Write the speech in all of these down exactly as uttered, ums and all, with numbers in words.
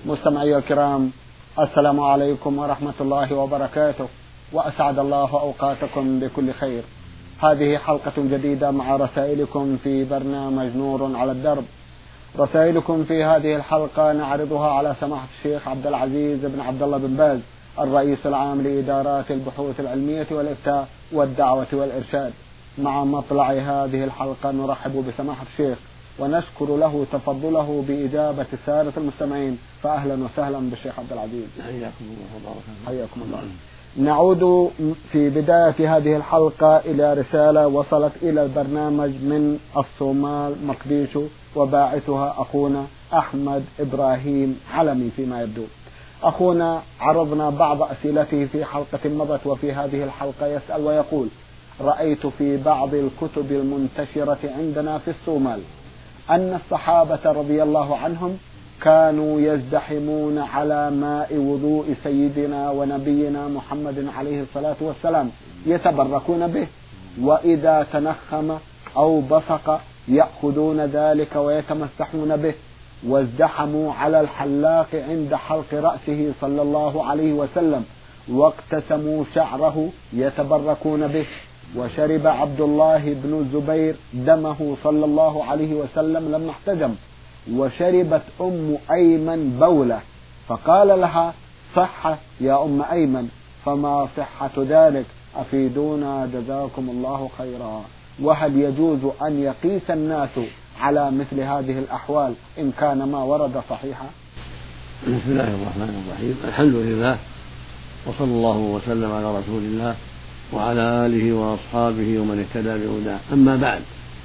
مستمعي الكرام، السلام عليكم ورحمة الله وبركاته، وأسعد الله أوقاتكم بكل خير. هذه حلقة جديدة مع رسائلكم في برنامج نور على الدرب. رسائلكم في هذه الحلقة نعرضها على سماحة الشيخ عبد العزيز بن عبد الله بن باز، الرئيس العام لإدارات البحوث العلمية والإفتاء والدعوة والإرشاد. مع مطلع هذه الحلقة نرحب بسماحة الشيخ ونشكر له تفضله بإجابة سادة المستمعين، فأهلا وسهلا بالشيخ عبد العزيز. حياكم الله وبارك حياكم الله. نعود في بداية هذه الحلقة إلى رسالة وصلت إلى البرنامج من الصومال مقديشو، وباعثها أخونا أحمد إبراهيم علمي. فيما يبدو أخونا عرضنا بعض أسئلته في حلقة مضت، وفي هذه الحلقة يسأل ويقول: رأيت في بعض الكتب المنتشرة عندنا في الصومال أن الصحابة رضي الله عنهم كانوا يزدحمون على ماء وضوء سيدنا ونبينا محمد عليه الصلاة والسلام يتبركون به، وإذا تنخم أو بصق يأخذون ذلك ويتمسحون به، وازدحموا على الحلاق عند حلق رأسه صلى الله عليه وسلم واقتسموا شعره يتبركون به. وشرب عبد الله بن الزبير دمه صلى الله عليه وسلم لما احتجم. وشربت أم أيمن بولة فقال لها: صح يا أم أيمن، فما صحة ذلك؟ أفيدونا جزاكم الله خيرا. وهل يجوز أن يقيس الناس على مثل هذه الأحوال إن كان ما ورد صحيحا؟ بسم الله الرحمن الرحيم، الحمد لله، وصلى الله وسلم على رسول الله وعلى آله وأصحابه ومن اهتدى بهداه. أما بعد،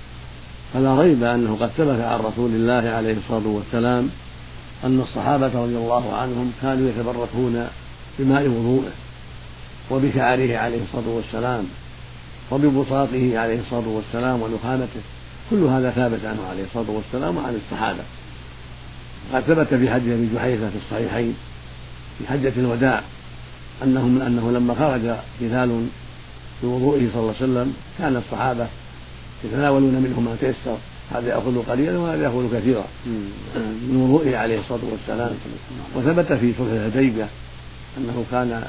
فلا ريب أنه قد ثبت عن رسول الله عليه الصلاة والسلام أن الصحابة رضي الله عنهم كانوا يتبركون بماء وضوءه وبشعره عليه الصلاة والسلام وببصاقه عليه الصلاة والسلام ونخامته. كل هذا ثابت عنه عليه الصلاة والسلام وعن الصحابة. قد ثبت في حديث أبي جحيفة في الصحيحين في حجة الوداع أنه من أنه لما خرج هلال بوضوئه صلى الله عليه وسلم كان الصحابة يتناولون منه ما تيسر، هذا يأخذ قليلا وهذا يأخذ كثيرا من وضوئه عليه الصلاة والسلام. وثبت في صلح الحديبية أنه كان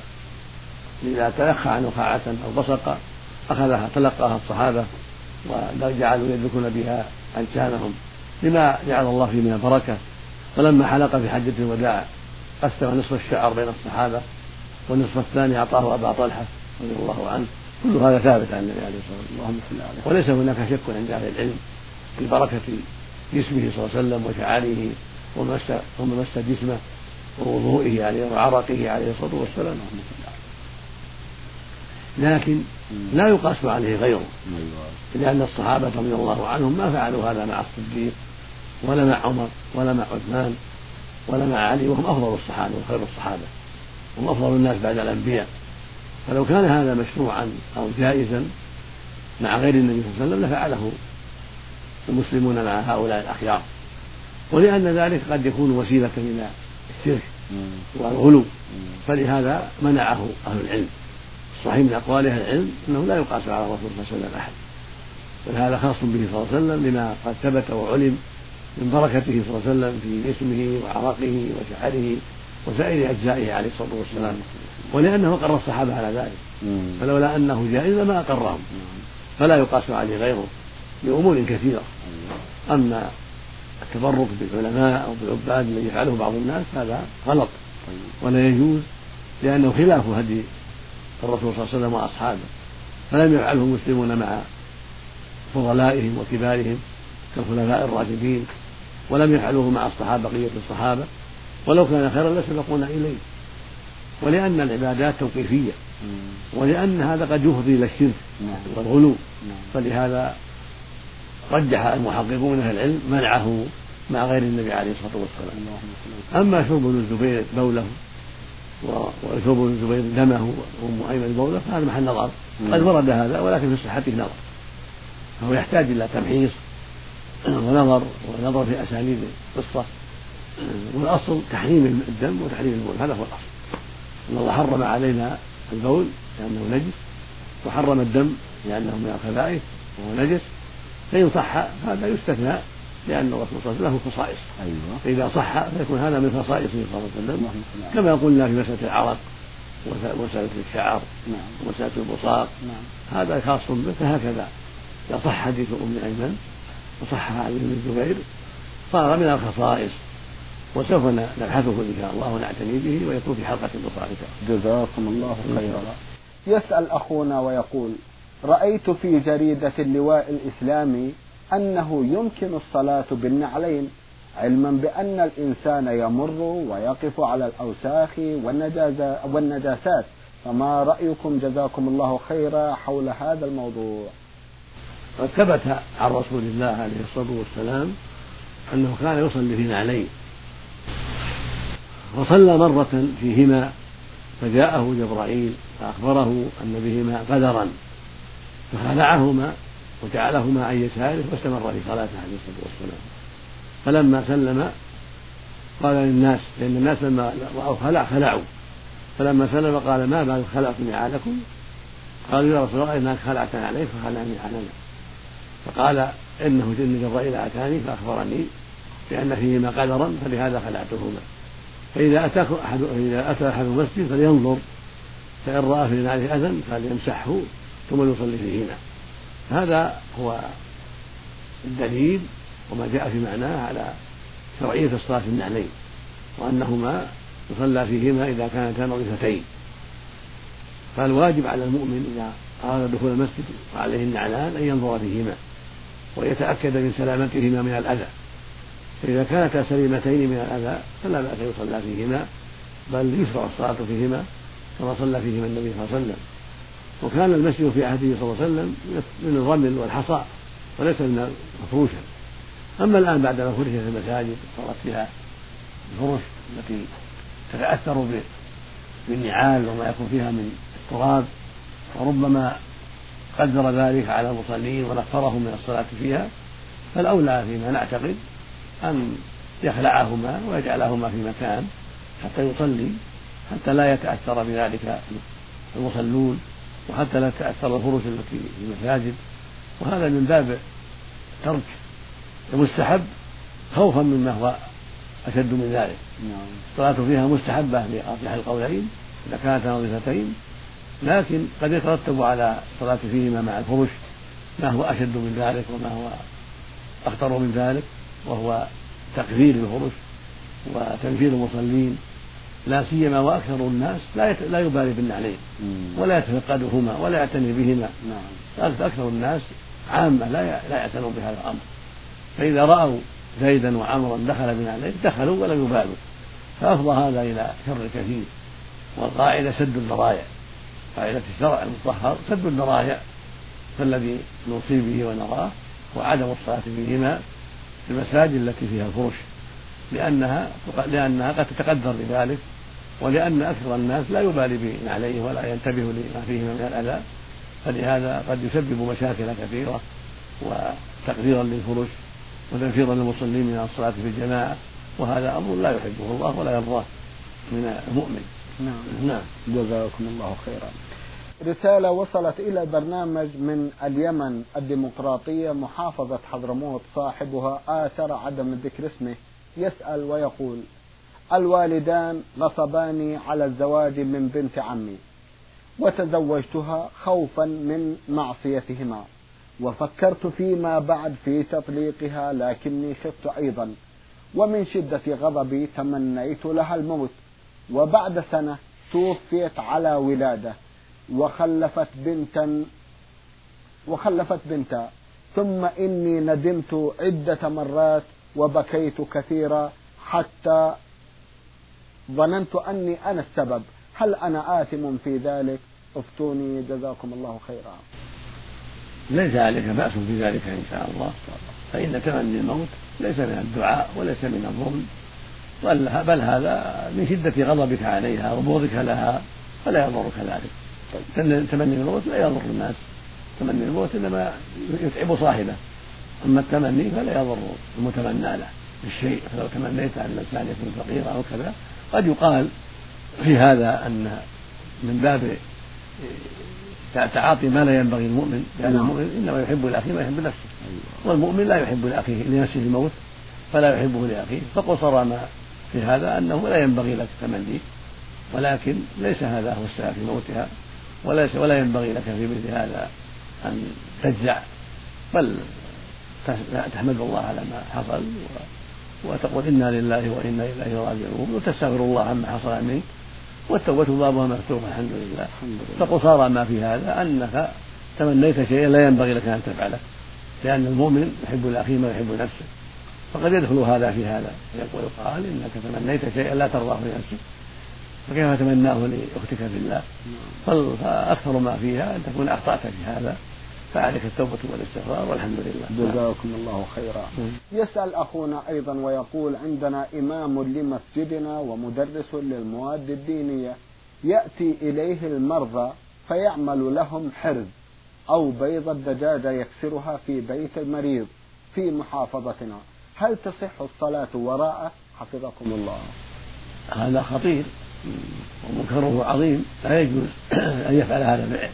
إذا تلخى عن نخاعة أو بصق أخذها تلقاها الصحابة وجعلوا يدركون بها أنشانهم لما جعل الله فيه من البركة. ولما حلق في حجة الوداع قسم نصف الشعر بين الصحابة والنصف الثاني أعطاه أبا طلحة رضي الله عنه. كل هذا ثابت عن النبي عليه الصلاة والسلام، وليس هناك شك عند أهل العلم في بركة جسمه صلى الله عليه وسلم وشعاره ومس جسمه ووضوئه عليه وعرقه عليه الصلاة والسلام، لكن لا يقاس عليه غيره، لأن الصحابة رضي الله عنهم ما فعلوا هذا مع الصديق ولا مع عمر ولا مع عثمان ولا مع علي، وهم أفضل الصحابة وخير الصحابة، هم أفضل الناس بعد الأنبياء. فلو كان هذا مشروعا أو جائزا مع غير النبي صلى الله عليه وسلم لفعله المسلمون مع هؤلاء الأخيار، ولأن ذلك قد يكون وسيلة إلى الشرك والغلو، فلهذا منعه أهل العلم. الصحيح من أقوال أهل العلم أنه لا يقاس على الرسول صلى الله عليه وسلم أحد، بل هذا خاص به صلى الله عليه وسلم لما قد ثبت وعلم من بركته صلى الله عليه وسلم في جسمه وعرقه وشعره وسائر أجزائه عليه الصلاة والسلام، ولأنه أقر الصحابة على ذلك. فلولا أنه جائز ما أقرهم، فلا يقاس عليه غيره لأمور كثيرة. أما التبرك بالعلماء أو بالعباد الذي يفعله بعض الناس هذا غلط ولا يجوز، لأنه خلاف هدي الرسول صلى الله عليه وسلم وأصحابه، فلم يفعله المسلمون مع فضلائهم وكبارهم كالخلفاء الراشدين، ولم يفعلوه مع الصحابة بقية الصحابة، ولو كان خيرا لسبقونا إليه. ولأن العبادات توقيفية، ولأن هذا قد يفضي إلى الشرك والغلو، فلهذا رجح المحققون أهل العلم منعه مع غير النبي عليه الصلاة والسلام. أما شرب ابن الزبير بوله وشرب ابن الزبير دمه وأم أيمن بوله فهذا محل نظر، قد ورد هذا ولكن في صحته نظر، فهو يحتاج إلى تمحيص ونظر ونظر في أسانيد القصة. والأصل تحريم الدم وتحريم البول، هذا هو الأصل. أن الله حرم علينا البول لأنه نجس، وحرم الدم لأنه من الخبائث وهو نجس، فإن صح هذا يستثنى لأن الرسول صلى الله عليه وسلم له خصائص. أيوة. فإذا صح فيكون هذا من خصائصه صلى الله عليه وسلم، كما قلنا في مسألة العرق ومسألة الشعر ومسألة البصاق، هذا خاص به. فهكذا إذا صح حديث أم أيمن وصح حديث ابن الزبير صار من الخصائص، وسوف نبحثه إن شاء الله ونعتني به ويكون في حلقة أخرى. جزاكم الله خيرا. يسأل أخونا ويقول: رأيت في جريدة اللواء الإسلامي أنه يمكن الصلاة بالنعلين، علما بأن الإنسان يمر ويقف على الأوساخ والنجاسات، فما رأيكم جزاكم الله خيرا حول هذا الموضوع؟ قد ثبت عن رسول الله عليه الصلاة والسلام أنه كان يصلي في نعلين، وصلى مرة فيهما فجاءه جبرائيل فأخبره أن بهما قدرا فخلعهما وجعلهما عن يساره واستمر في صلاته عليه الصلاة والسلام. فلما سلم قال للناس، لأن الناس لما رأوا خلع خلعوا، فلما سلم قال: ما بال خلعتم نعالكم؟ قالوا: يا رسول الله إنك خلعتنا عليك فخلعنا نعالنا. فقال: إنه جن جبرائيل أتاني فأخبرني بأن فيهما قدرا فلهذا خلعتهما. فإذا أتاكم أحد إذا أتى أحد المسجد فلينظر، فإن رأى في نعله أذى فليمسحه ثم يصلي فيهما. هذا هو الدليل وما جاء في معناه على شرعية الصلاة في النعلين، وأنهما يصلى فيهما إذا كانتا نظيفتين. فالواجب على المؤمن إذا أراد دخول المسجد وعليه النعلان أن ينظر فيهما ويتأكد من سلامتهما من الأذى، فإذا كانتا سليمتين من الأذى فلا بأس يصلى فيهما، بل يشرع الصلاة فيهما كما صلى فيهما النبي صلى الله عليه وسلم. وكان المسجد في عهده صلى الله عليه وسلم من الرمل والحصى وليس من مفروشا. أما الآن بعد ما فرشت المساجد صارت فيها الفرش التي تتأثر بالنعال وما يكون فيها من التراب، وربما قدر ذلك على المصلين ونفرهم من الصلاة فيها، فالأولى فيما نعتقد أن يخلعهما ويجعلهما في مكان حتى يصلي، حتى لا يتأثر بذلك المصلون وحتى لا تتأثر الفرش التي في المساجد. وهذا من باب ترك المستحب خوفا مما هو أشد من ذلك. الصلاة فيها مستحبة بأرجح القولين إذا كانت نظيفتين، لكن قد يترتب على الصلاة فيهما مع الفرش ما هو أشد من ذلك وما هو أخطر من ذلك، وهو تكفير الفرش وتنفير المصلين، لا سيما وأكثر الناس لا يبالي بالنعلين ولا يتفقدهما ولا يعتني بهما. أكثر الناس عامة لا يعتنوا بهذا الأمر، فإذا رأوا زيدا وعمرا دخل بنعلين دخلوا ولم يبالوا، فأفضى هذا إلى شر كثير. والقاعدة سد الذرائع، قاعدة الشرع المطهر سد الذرائع، فالذي نوصي به ونراه وعدم الصلاة فيهما في المساجد التي فيها الفرش، لأنها لأنها قد تتقدر بذلك، ولأن أكثر الناس لا يبالي بنعليه ولا ينتبه لما فيهما من الأذى، فلهذا قد يسبب مشاكل كثيرة وتقديرا للفرش وتنفيرا للمصلين من الصلاة في الجماعة، وهذا أمر لا يحبه الله ولا يرضاه من المؤمن. نعم. نعم. جزاكم الله خيرا. رسالة وصلت إلى البرنامج من اليمن الديمقراطية محافظة حضرموت، صاحبها آثر عدم ذكر اسمه، يسأل ويقول: الوالدان غصباني على الزواج من بنت عمي، وتزوجتها خوفا من معصيتهما، وفكرت فيما بعد في تطليقها لكني خفت أيضا، ومن شدة غضبي تمنيت لها الموت، وبعد سنة توفيت على ولادة وخلفت بنتا وخلفت بنتا ثم إني ندمت عدة مرات وبكيت كثيرا حتى ظننت أني أنا السبب، هل أنا آثم في ذلك؟ افتوني جزاكم الله خيرا. ليس عليك بأس في ذلك إن شاء الله، فإن تمني الموت ليس من الدعاء وليس من الظلم، بل هذا من شدة غضبك عليها وبغضك لها، فلا يضرك ذلك. تمني الموت لا يضر الناس، تمني الموت إنما يتعب صاحبه، أما التمني فلا يضر المتمنى له بالشيء. فلو تمنيت أن الإنسان يكون فقيرا أو كذا قد يقال في هذا أن من باب تعاطي ما لا ينبغي المؤمن، لأن المؤمن إنما يحب لأخيه ما يحب نفسه، والمؤمن لا يحب لأخيه لنفسه الموت فلا يحبه لأخيه. فقصر ما في هذا أنه لا ينبغي لك تمنيه، ولكن ليس هذا هو السبب في موتها، وليس ولا ينبغي لك في مثل هذا أن تجزع، بل تحمد الله على ما حصل وتقول إنا لله وإنا إليه راجعون وتستغفر الله عما حصل منك، والتوبة بابها مفتوح الحمد لله. فقصارى ما في هذا أنك تمنيت شيئا لا ينبغي لك أن تفعله، لأن المؤمن يحب لأخيه ما يحب نفسه، فقد يدخل هذا في هذا. يقول قال إنك تمنيت شيئا لا ترضاه لنفسك فكيف تمناه لأختك في الله؟ فأكثر ما فيها أن تكون أخطأت في هذا، فعليك التوبة والاستغفار والحمد لله. جزاكم الله خيرا. يسأل أخونا أيضا ويقول عندنا إمام لمسجدنا ومدرس للمواد الدينية يأتي إليه المرضى فيعمل لهم حرز أو بيض الدجاجة يكسرها في بيت المريض في محافظتنا، هل تصح الصلاة وراءه حفظكم الله؟ هذا خطير ومنكره عظيم، لا يجوز أن يفعل هذا الفعل،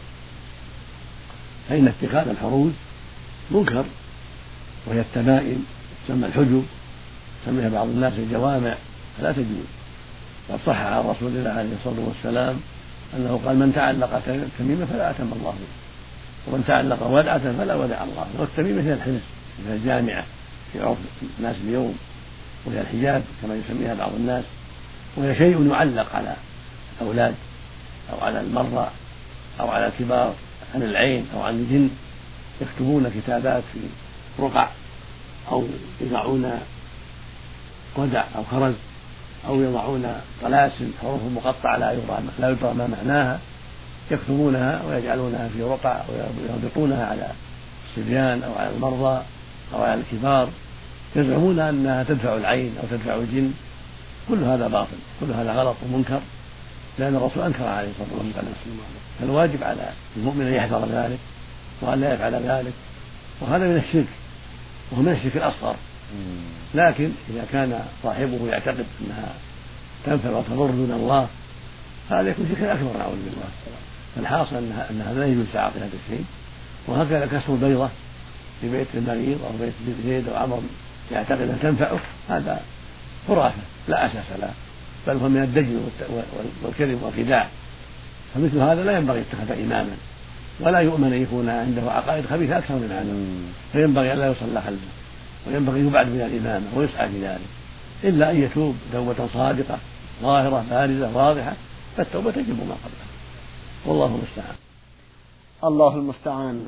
فإن اتخاذ الحروز منكر، وهي التمائم تسمى الحجب، سميها بعض الناس الجوامع، فلا تجوز. قد صح عن رسول الله عليه الصلاة والسلام أنه قال من تعلق تميمة فلا أتم الله به، ومن تعلق ودعة فلا ودع الله. والتميمة هي الحرز، هي الجامعة في عرف الناس اليوم، وهي الحجاب كما يسميها بعض الناس، وهي شيء يعلق على الأولاد أو على المرضى أو على الكبار عن العين أو عن الجن، يكتبون كتابات في رقع أو يضعون ودع أو خرز أو يضعون طلاسم حروف مقطعة لا يدرى لا يدرى ما معناها، يكتبونها ويجعلونها في رقع ويربطونها على الصبيان أو على المرضى أو على الكبار، يزعمون أنها تدفع العين أو تدفع الجن. كل هذا باطل، كل هذا غلط ومنكر، لأن الرسول أنكر عليه الصلاة والسلام. فالواجب على المؤمن أن يحذر ذلك وأن لا يفعل ذلك، وهذا من الشرك، وهو من الشرك الأصغر. لكن إذا كان صاحبه يعتقد أنها تنفع وتضر دون الله هذا يكون شركا أكبر نعوذ بالله. فالحاصل أن هذا لا يجوز تعاطي هذا الشيء. وهكذا كسر البيضة في بيت المريض أو بيت زيد أو عمر يعتقد أن تنفعه، هذا خرافة لا أساس له، بل هو من الدجل والكذب والخداع. فمثل هذا لا ينبغي اتخاذ إماما، ولا يؤمن أن يكون عنده عقائد خبيثة أكثر من هذا، فينبغي أن لا يصلى خلفه، وينبغي يبعد من الإمامة ويسعى في ذلك، إلا أن يتوب توبة صادقة ظاهرة بارزة واضحة، فالتوبة تجب ما قبلها، والله المستعان. الله المستعان.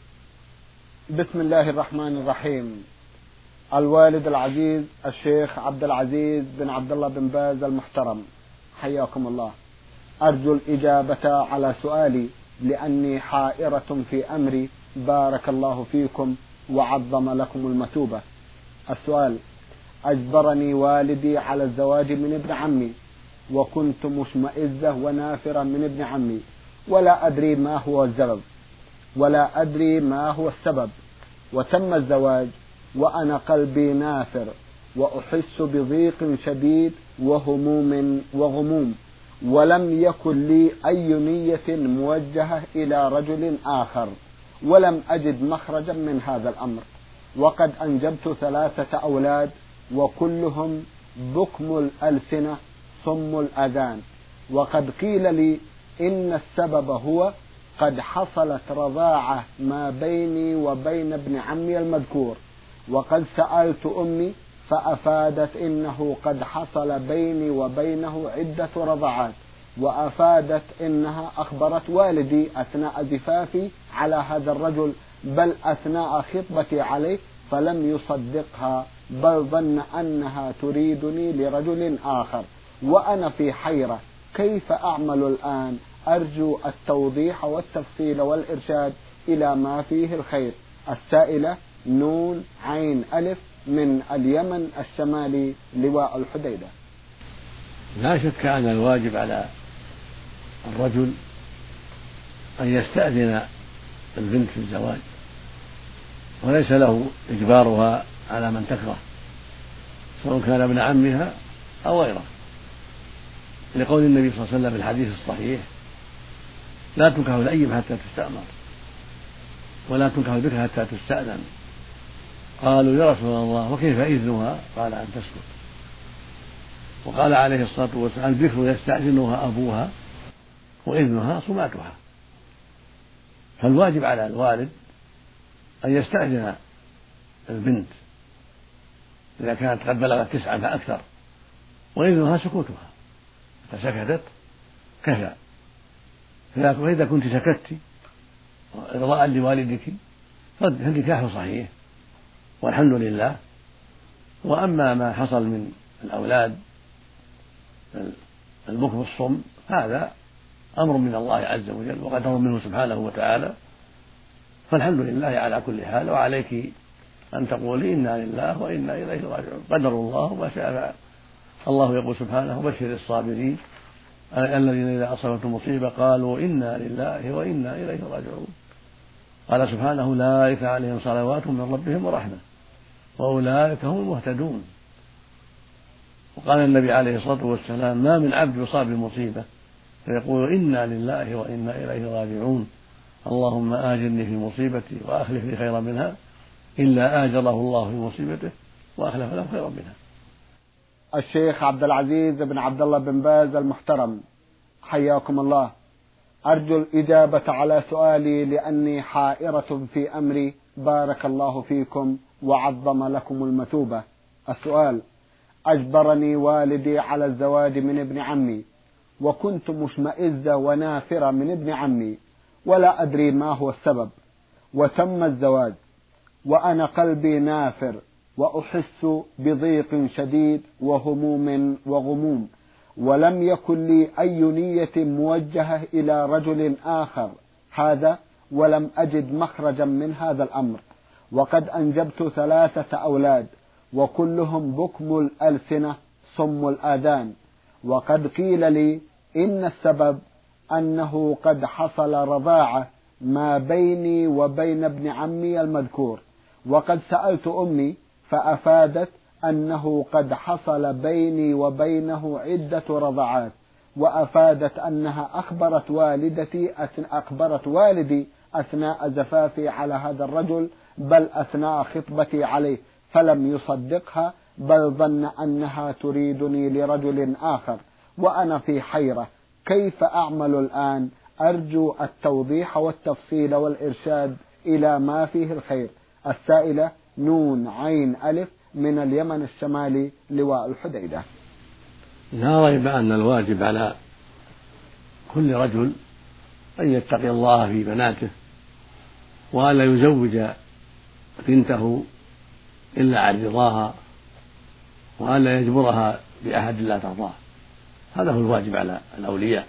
بسم الله الرحمن الرحيم. الوالد العزيز الشيخ عبد العزيز بن عبد الله بن باز المحترم، حياكم الله. أرجو الإجابة على سؤالي لأني حائرة في أمري، بارك الله فيكم وعظم لكم المثوبة. السؤال: أجبرني والدي على الزواج من ابن عمي، وكنت مشمئزة ونافرة من ابن عمي، ولا أدري ما هو السبب ولا أدري ما هو السبب وتم الزواج وأنا قلبي نافر، وأحس بضيق شديد وهموم وغموم، ولم يكن لي أي نية موجهة إلى رجل آخر، ولم أجد مخرجا من هذا الأمر، وقد أنجبت ثلاثة أولاد وكلهم بكم الألسنة صم الأذان، وقد قيل لي إن السبب هو قد حصلت رضاعة ما بيني وبين ابن عمي المذكور، وقد سألت أمي فأفادت إنه قد حصل بيني وبينه عدة رضعات، وأفادت إنها أخبرت والدي أثناء زفافي على هذا الرجل، بل أثناء خطبتي عليه، فلم يصدقها، بل ظن أنها تريدني لرجل آخر، وأنا في حيرة، كيف أعمل الآن؟ أرجو التوضيح والتفصيل والإرشاد إلى ما فيه الخير. السائلة نون عين ألف من اليمن الشمالي، لواء الحديدة. لا شك أن الواجب على الرجل أن يستأذن البنت في الزواج، وليس له إجبارها على من تكره، سواء كان ابن عمها أو غيره، لقول النبي صلى الله عليه وسلم في الحديث الصحيح: لا تنكح الأيم حتى تستأمر ولا تنكح البكر حتى تستأذن. قالوا يا رسول الله وكيف إذنها؟ قال أن تسكت. وقال عليه الصلاة والسلام البكر يستأذنها أبوها وإذنها صماتها. فالواجب على الوالد أن يستأذن البنت إذا كانت قد بلغت تسعة فأكثر، وإذنها سكوتها، فسكتت كفى. فإذا كنت سكتت إرضاء لوالدك فالنكاح صحيح والحمد لله. وأما ما حصل من الأولاد البكم الصم هذا أمر من الله عز وجل وقدر منه سبحانه وتعالى، فالحمد لله على كل حال. وعليك أن تقولي إنا لله وإنا إليه راجعون، قدر الله ما شاء فعل. الله يقول سبحانه بشر الصابرين الذين إذا أصابتهم مصيبة قالوا إنا لله وإنا إليه راجعون. قال سبحانه أولئك عليهم صلوات من ربهم ورحمة وأولئك هم المهتدون. وقال النبي عليه الصلاة والسلام ما من عبد يصاب بمصيبة فيقول إنا لله وإنا إليه راجعون اللهم آجرني في مصيبتي وأخلف لي خيرا منها إلا آجره الله في مصيبته وأخلف له خيرا منها. الشيخ عبد العزيز بن عبد الله بن باز المحترم حياكم الله، أرجو الإجابة على سؤالي لأني حائرة في أمري بارك الله فيكم وعظم لكم المثوبة. السؤال: أجبرني والدي على الزواج من ابن عمي، وكنت مشمئزة ونافرة من ابن عمي ولا أدري ما هو السبب، وتم الزواج وأنا قلبي نافر وأحس بضيق شديد وهموم وغموم، ولم يكن لي أي نية موجهة إلى رجل آخر هذا، ولم أجد مخرجا من هذا الأمر، وقد أنجبت ثلاثة أولاد وكلهم بكم الألسنة صم الآذان، وقد قيل لي إن السبب أنه قد حصل رضاعة ما بيني وبين ابن عمي المذكور، وقد سألت أمي فأفادت أنه قد حصل بيني وبينه عدة رضعات، وأفادت أنها أخبرت والدتي أخبرت والدي أثناء زفافي على هذا الرجل بل أثناء خطبتي عليه، فلم يصدقها بل ظن أنها تريدني لرجل آخر، وأنا في حيرة كيف أعمل الآن؟ أرجو التوضيح والتفصيل والإرشاد إلى ما فيه الخير. السائلة نون عين ألف من اليمن الشمالي لواء الحديدة. لا ريب أن الواجب على كل رجل أن يتقي الله في بناته وألا يزوج بنته إلا عن رضاها وألا يجبرها بأحد لا ترضاه. هذا هو الواجب على الأولياء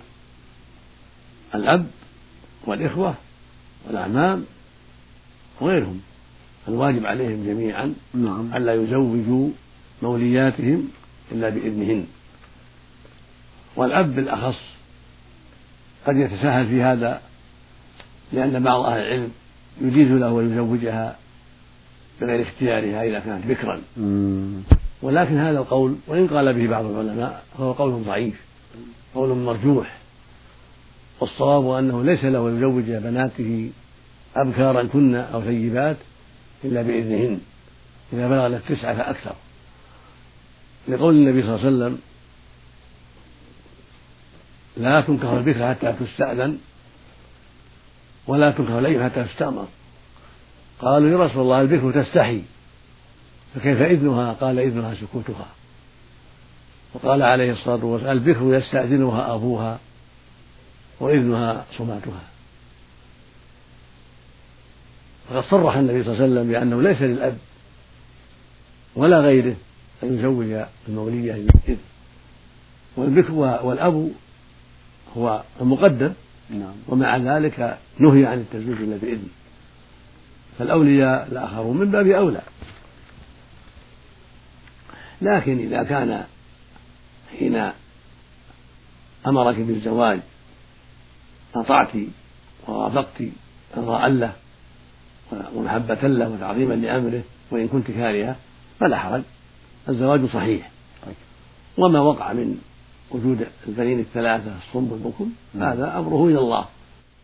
الأب والإخوة والأعمام وغيرهم، الواجب عليهم جميعا نعم. ألا يزوجوا مولياتهم إلا بإذنهن. والأب بالأخص قد يتساهل في هذا لأن بعض أهل العلم يجيز له ويزوجها بغير اختيارها إذا كانت بكرا، ولكن هذا القول وإن قال به بعض العلماء فهو قول ضعيف قول مرجوح، والصواب أنه ليس له يزوج بناته أبكارا كن أو ثيبات إلا بإذنهن إذا بلغت تسعة فأكثر، لقول النبي صلى الله عليه وسلم لا تنكح البكر حتى تستأذن ولا تنكح الأيم حتى تستأمر. قالوا يا رسول الله البكر تستحي فكيف إذنها؟ قال إذنها سكوتها. وقال عليه الصلاة والسلام البكر يستأذنها أبوها وإذنها صماتها. فقد صرح النبي صلى الله عليه وسلم بأنه ليس للأب ولا غيره أن يزوج المولية بالإذن، والبكر والأب هو المقدم ومع ذلك نهي عن التزويج إلا بإذن، فالأولياء الآخرون من باب أولى. لكن إذا كان حين أمرك بالزواج أطعت ووافقت إرضاء له ومحبة له وتعظيما لأمره وإن كنت كارهة فلا حرج، الزواج صحيح. وما وقع من وجود البنين الثلاثة الصم والبكم هذا أمره إلى الله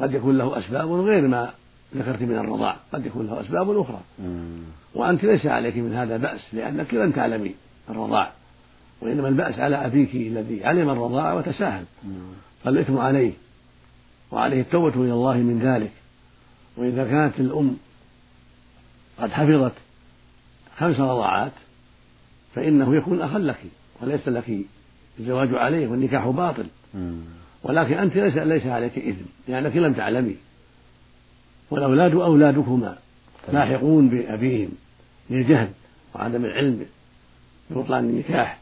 قد يكون له أسباب غير ما ذكرت من الرضاع، قد يكون له أسباب أخرى، وأنت ليس عليك من هذا بأس لأنك لم تعلمي الرضاع، وإنما البأس على أبيك الذي علم الرضاع وتساهل، فالإثم عليه وعليه التوبة إلى الله من ذلك. وإذا كانت الأم قد حفظت خمس رضاعات فإنه يكون أخا لك وليس لك الزواج عليه والنكاح باطل، ولكن أنت ليس, ليس عليك إثم لأنك لم تعلمي، والأولاد أولادكما لاحقون بأبيهم للجهل وعدم العلم ببطلان النكاح،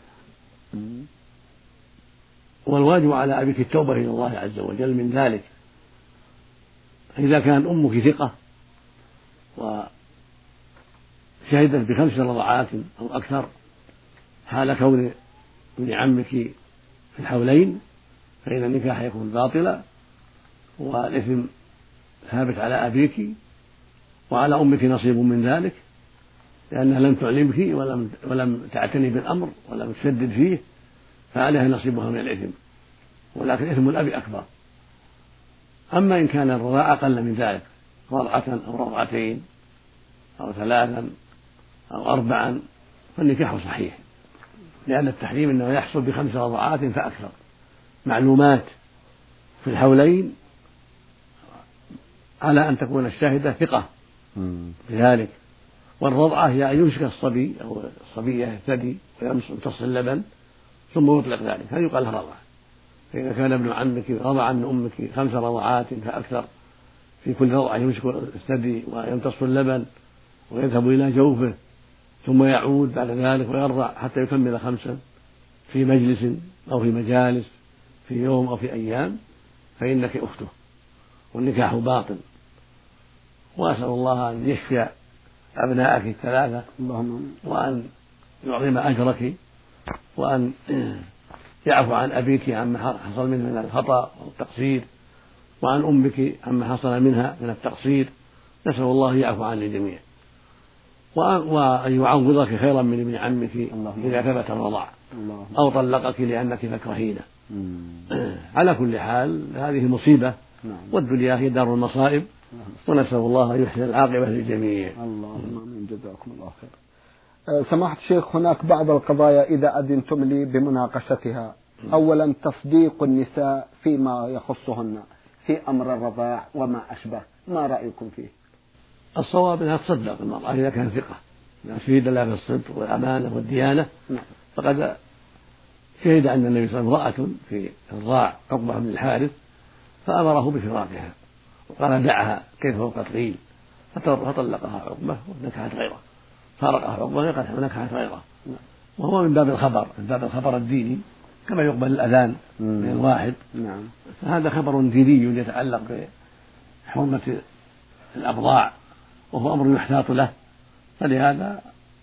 والواجب على أبيك التوبة إلى الله عز وجل من ذلك. إذا كان أمك ثقة وشهدت بخمس رضعات أو أكثر حال كون ابن عمك في الحولين فإن النكاح يكون باطلا والإثم ثابت على أبيك، وعلى أمك نصيب من ذلك لأنها لم تعلمك ولم, ولم تعتني بالأمر ولم تشدد فيه، فعليها نصيبها من الإثم، ولكن إثم الأب أكبر. أما إن كان الرضاع أقل من ذلك رضعة أو رضعتين أو ثلاثا أو أربعا فالنكاح صحيح، لأن التحريم إنه يحصل بخمس رضعات فأكثر معلومات في الحولين على أن تكون الشاهدة ثقة بذلك. والرضعة هي أن يمسك الصبي أو الصبية الثدي ويمتص اللبن ثم يطلق ذلك، هذا يقال رضعة. فإذا كان ابن عمك رضع من أمك خمس رضعات فأكثر في كل رضعة يمسك الثدي ويمتص اللبن ويذهب إلى جوفه ثم يعود بعد ذلك ويرضع حتى يكمل خمسا في مجلس أو في مجالس في يوم أو في أيام فإنك أخته والنكاح باطل. وأسأل الله أن يشفي أبنائك الثلاثة وأن يعظم أجرك وأن يعفو عن أبيك عما حصل منه من الخطأ والتقصير وعن أمك عما حصل منها من التقصير، نسأل الله يعفو عن الجميع وأن يعوضك خيرا من ابن عمك إذا ثبت الرضاع أو طلقك لأنك تكرهينه. على كل حال هذه مصيبة والدنيا هي دار المصائب، ونسأل الله أن يحسن العاقبة للجميع. اللهم آمين، جزاكم الله خير. سماحة الشيخ، هناك بعض القضايا إذا أذنتم لي بمناقشتها. أولا تصديق النساء فيما يخصهن في أمر الرضاع وما أشبه، ما رأيكم فيه؟ الصواب أنها تصدق المرأة إذا كانت ثقة شهد لها بالصدق والأمانة والديانة. فقد شهد أن النبي صلى الله عليه وسلم امرأة في الرضاع عقبة بن الحارث فأمره بفراقها وقال دعها كيف فوق قيل، فطلقها عقبة ونكحت غيره، فارقها عقبة ونكحت غيره، وهو من باب الخبر من باب الخبر الديني كما يقبل الأذان من الواحد. فهذا خبر ديني يتعلق بحرمة الأبضاع وهو أمر يحتاط له، فلهذا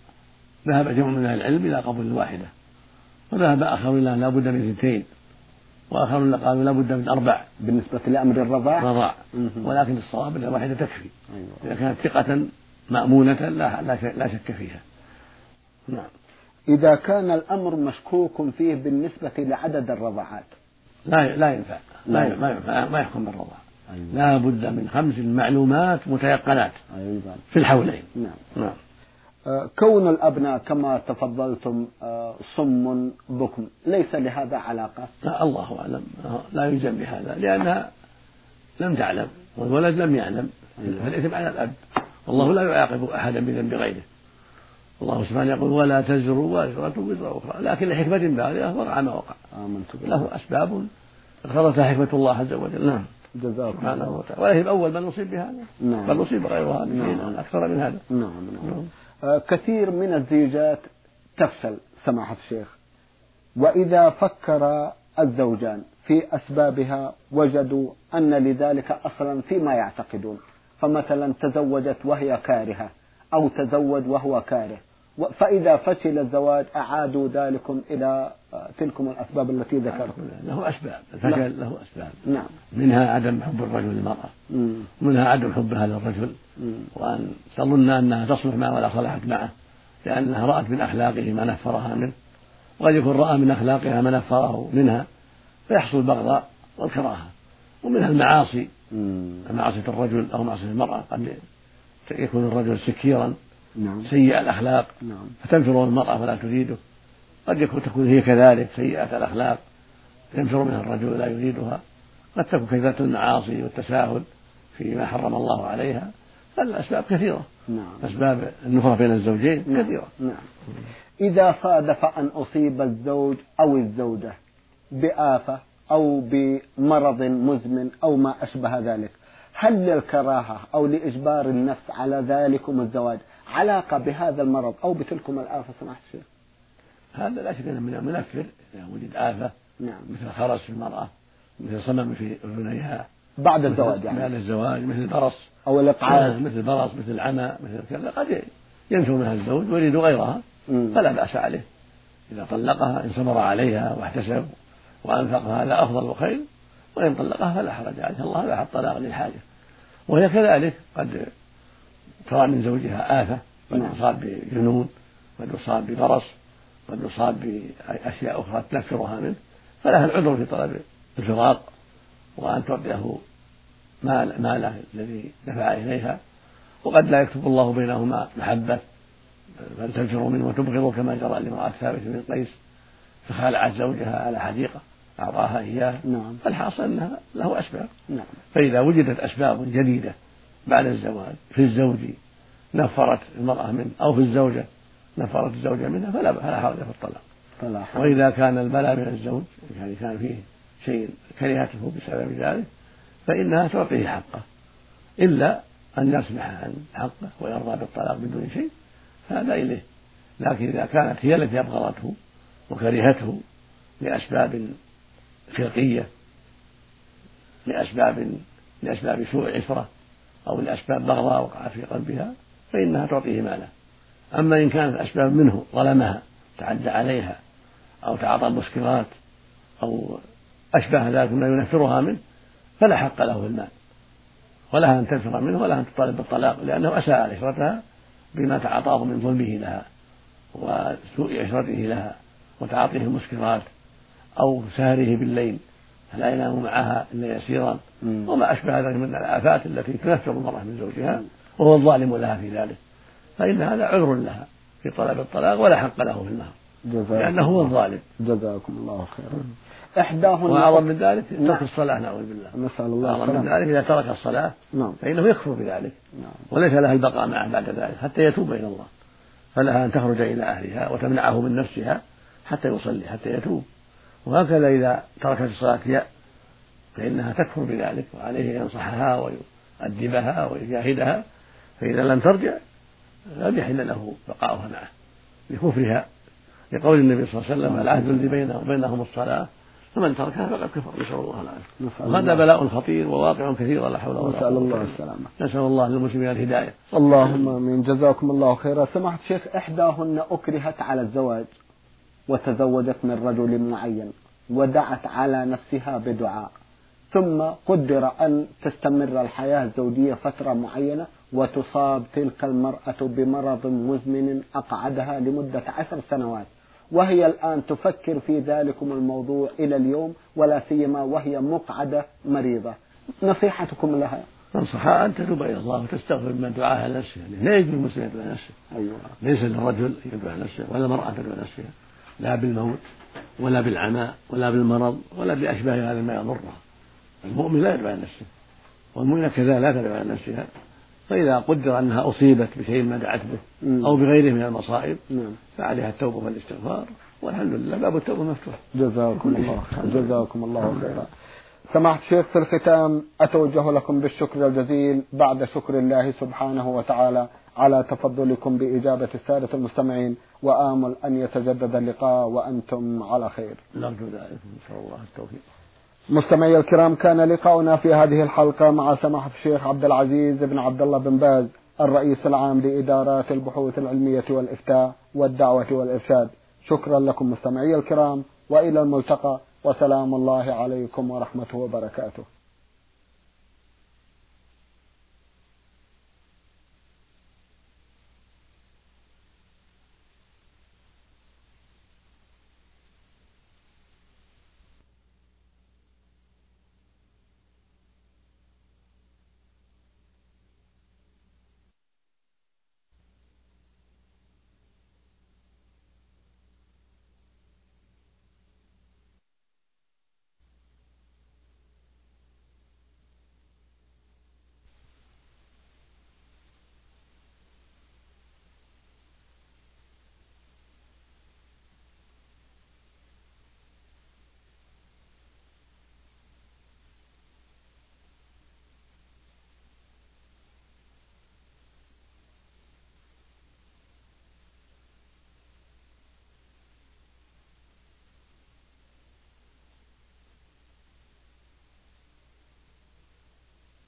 ذهب جمع من أهل العلم إلى قبول الواحدة، وذهب آخرون إلى لا بد من اثنتين، وآخرون قالوا لا بد من أربع بالنسبة لأمر الرضاع رضاع. ولكن الصواب أن الواحدة تكفي إذا كانت ثقة مأمونة لا لا شك فيها. نعم. إذا كان الأمر مشكوك فيه بالنسبة لعدد الرضعات لا لا ينفع لا ينفع ما يحكم بالرضاع. أيوة. لا بد من خمس معلومات متيقنات. أيوة. في الحولين. نعم. نعم. آه كون الأبناء كما تفضلتم آه صم بكم ليس لهذا علاقة؟ لا الله أعلم، لا يلزم بهذا لأنها لم تعلم والولد لم يعلم. أيوة. فالإثم على الأب، والله لا يعاقب أحدا بذنب غيره. الله سبحانه يقول ولا تزر وازرة وزر أخرى، لكن لحكمة بالغة وقع ما وقع، له أسباب اقتضتها حكمة الله عز وجل. نعم. جزاكم سبحانه وتعالى. ولا هي أول من نصيب بهذا، نعم. بل نصيب غيرها نعم. أكثر من هذا. نعم. نعم. آه كثير من الزيجات تفشل سماحة الشيخ، وإذا فكر الزوجان في أسبابها وجدوا أن لذلك أصلا فيما يعتقدون، فمثلا تزوجت وهي كارهة أو تزوج وهو كاره، فإذا فشل الزواج أعادوا ذلكم إلى تلكم الأسباب التي ذكرتم. له أسباب، الفشل له أسباب. نعم. منها عدم حب الرجل للمرأة، ومنها عدم حبها للرجل، وأن تظن أنها تصلح معه ولا صلحت معه لأنها رأت من أخلاقه ما نفرها منه، وقد يكون رأى من أخلاقها ما نفره منها فيحصل البغضاء والكراهة. ومنها المعاصي معصية الرجل أو معصية المرأة، قد يكون الرجل سكيرا نعم. سيء الأخلاق نعم. فتنفر المرأة فلا تريده، قد يكون تكون هي كذلك سيئة الأخلاق ينفر منها الرجل لا يريدها، قد تكون كثرة المعاصي والتساهل فيما حرم الله عليها، فالأسباب كثيرة. نعم. أسباب النفرة بين الزوجين نعم. كثيرة. نعم. إذا صادف أن أصيب الزوج أو الزوجة بآفة أو بمرض مزمن أو ما أشبه ذلك، هل للكراهة أو لإجبار النفس على ذلكم الزواج علاقة بهذا المرض أو بتلكم الآفة سماحة الشيخ؟ هذا لا شك من المنفر إذا وجد آفة. نعم. مثل خرس في المرأة، مثل صمم في أذنيها بعد الزواج، يعني بعد الزواج، مثل البرص أو الإقعاء، مثل البرص، مثل العمى، مثل كذا، قد ينفر منها الزوج ويريد غيرها، مم. فلا بأس عليه إذا طلقها إن صبر عليها واحتسب وأنفق هذا أفضل وخير، وإن طلقها فلا حرج عليه، الله يباح الطلاق للحاجة. وهي كذلك قد ترى من زوجها آفة، قد يصاب بجنون، قد يصاب ببرص، قد يصاب بأشياء أخرى تنفرها منه، فلها العذر في طلب الفراق وأن تعطيه مال ماله الذي دفع إليها، وقد لا يكتب الله بينهما محبة بل تنفر منه وتبغضه، كما جرى لامرأة ثابت بن قيس فخالعت زوجها على حديقة أعطاها إياه. نعم. فالحاصل أنها له أسباب. نعم. فإذا وجدت أسباب جديدة بعد الزواج في الزوج نفرت المرأة منه أو في الزوجة نفرت الزوجة منها فلا فلا حرج في الطلاق. وإذا كان البلاء من الزوج يعني كان فيه شيء كرهته بسبب ذلك فإنها تعطيه حقه، إلا أن يسمح عن حقه ويرضى بالطلاق بدون شيء فهذا إليه. لكن إذا كانت هي التي أبغضته وكرهته لأسباب خلقية، لأسباب لأسباب سوء عشرة أو لأسباب بغضاء وقع في قلبها فإنها تعطيه ماله. أما إن كانت أسباب منه ظلمها تعدى عليها أو تعاطى المسكرات أو أشبه ذلك مما ينفرها منه فلا حق له في المال، ولها أن تنفر منه ولا أن تطالب بالطلاق، لأنه أساء عشرتها بما تعاطاه من ظلمه لها وسوء عشرته لها وتعاطيه المسكرات أو سهره بالليل فلا ينام معها إلا يسيرا وما أشبه ذلك من الآفات التي تنفر المرأة من زوجها وهو الظالم لها في ذلك، فإن هذا عذر لها في طلب الطلاق ولا حق له في المهر لأنه هو الظالم. جزاكم الله خيرا. إحداهن وأعظم من ذلك ترك الصلاة، نعوذ بالله. نسأل الله أعظم من ذلك إذا ترك الصلاة نعم. فإنه يكفر بذلك نعم. وليس لها البقاء معه بعد ذلك حتى يتوب إلى الله، فلها أن تخرج إلى أهلها وتمنعه من نفسها حتى يصلي حتى يتوب. وهكذا إذا تركت الصلاة فإنها تكفر بذلك، وعليه ينصحها ويؤدبها ويجاهدها، فإذا لم ترجع لم يحل له بقاؤها معه لكفرها، لقول النبي صلى الله عليه وسلم العهد الذي بينه وبينهم الصلاة فمن تركها فقد كفر. نسأل الله العافية. وهذا بلاء خطير وواقع كثير ولا حول ولا قوة. نسأل الله السلامة. نسأل الله للمسلمين الهداية. اللهم آمين. جزاكم الله خيرا. سماحة الشيخ، إحداهن أكرهت على الزواج وتزوجت من رجل معين ودعت على نفسها بدعاء، ثم قدر أن تستمر الحياة الزوجية فترة معينة وتصاب تلك المرأة بمرض مزمن أقعدها لمدة عشر سنوات، وهي الآن تفكر في ذلكم الموضوع إلى اليوم ولا سيما وهي مقعدة مريضة، نصيحتكم لها؟ ننصحها أن تتوب إلى الله وتستغفر من دعاها لنفسها، لا يجوز المسلم يدعو نفسه. أيوة. ليس للرجل يدعو نفسه ولا المرأة تدعو نفسها، لا بالموت ولا بالعمى ولا بالمرض ولا بأشباه هذا ما يضرها. المؤمن لا يدعو نفسه والمؤمنة كذا لا تدعو نفسها، فإذا قدر أنها أصيبت بشيء ما دعت به أو بغيره من المصائب فعليها التوبة والاستغفار، والحمد لله باب التوبة مفتوح. جزاكم الله خيرا. جزاكم الله خيرا. سماحة الشيخ، في الختام أتوجه لكم بالشكر الجزيل بعد شكر الله سبحانه وتعالى على تفضلكم بإجابة السادة المستمعين، وآمل أن يتجدد اللقاء وأنتم على خير. نرجو ذلك إن شاء الله التوفيق. مستمعي الكرام، كان لقاؤنا في هذه الحلقة مع سماحة الشيخ عبد العزيز بن عبد الله بن باز الرئيس العام لإدارات البحوث العلمية والإفتاء والدعوة والإرشاد. شكرا لكم مستمعي الكرام، وإلى الملتقى، وسلام الله عليكم ورحمته وبركاته.